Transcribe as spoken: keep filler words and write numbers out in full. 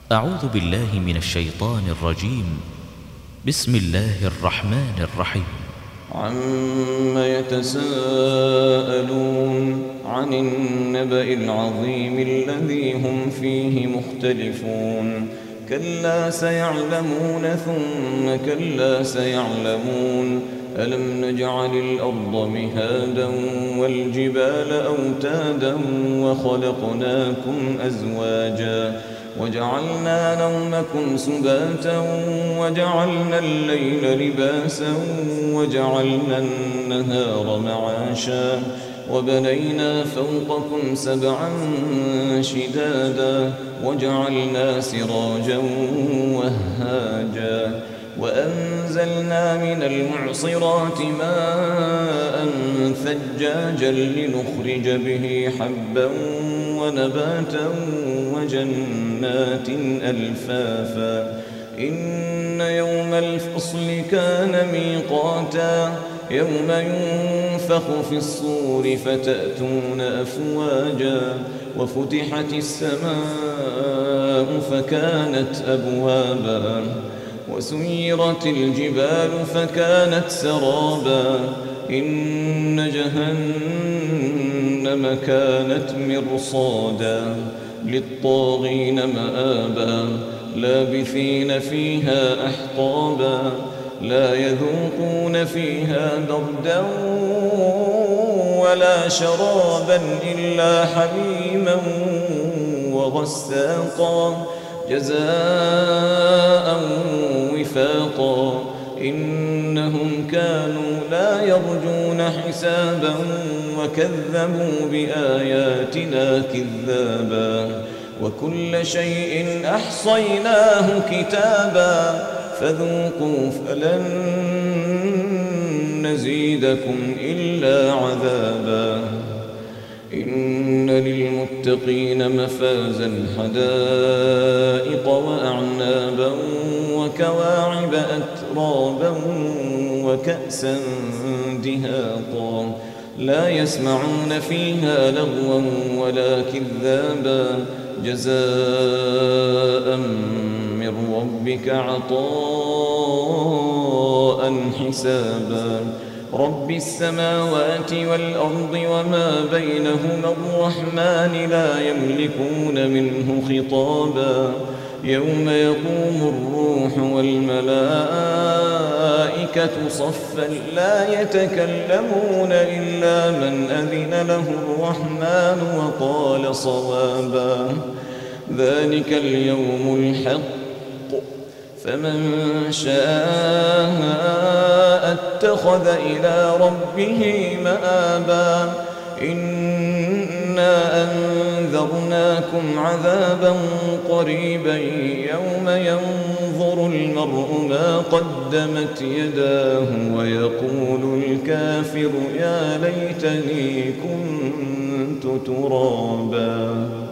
أعوذ بالله من الشيطان الرجيم. بسم الله الرحمن الرحيم. عم يتساءلون عن النبأ العظيم الذي هم فيه مختلفون كلا سيعلمون ثم كلا سيعلمون ألم نجعل الأرض مهادا والجبال أوتادا وخلقناكم أزواجا وجعلنا نومكم سباتا وجعلنا الليل لباسا وجعلنا النهار معاشا وبنينا فوقكم سبعا شدادا وجعلنا سراجا وهاجا وأنزلنا من المعصرات ماء ثجاجا لنخرج به حبا ونباتا وجنات ألفافا إن يوم الفصل كان ميقاتا يوم ينفخ في الصور فتأتون أفواجا وفتحت السماء فكانت أبوابا وسيرت الجبال فكانت سرابا إن جهنم كانت مرصادا للطاغين مآبا لابثين فيها أحقابا لا يذوقون فيها بردا ولا شرابا إلا حميما وغساقا جزاء وفاقا إنهم كانوا لا يرجون حسابا وكذبوا بآياتنا كذابا وكل شيء أحصيناه كتابا فذوقوا فلن نزيدكم إلا عذابا إن للمتقين مفازا حدائق وأعنابا وكواعب أترابا وكأسا دهاقا لا يسمعون فيها لغوا ولا كذابا جزاء من ربك عطاء حسابا رب السماوات والأرض وما بينهما الرحمن لا يملكون منه خطابا يوم يقوم الروح والملائكة صفا لا يتكلمون إلا من أذن له الرحمن وقال صوابا ذلك اليوم الحق فمن شاء اتخذ إلى ربه مآبا إنا أنذرناكم عذابا قريبا يوم ينظر المرء ما قدمت يداه ويقول الكافر يا ليتني كنت ترابا.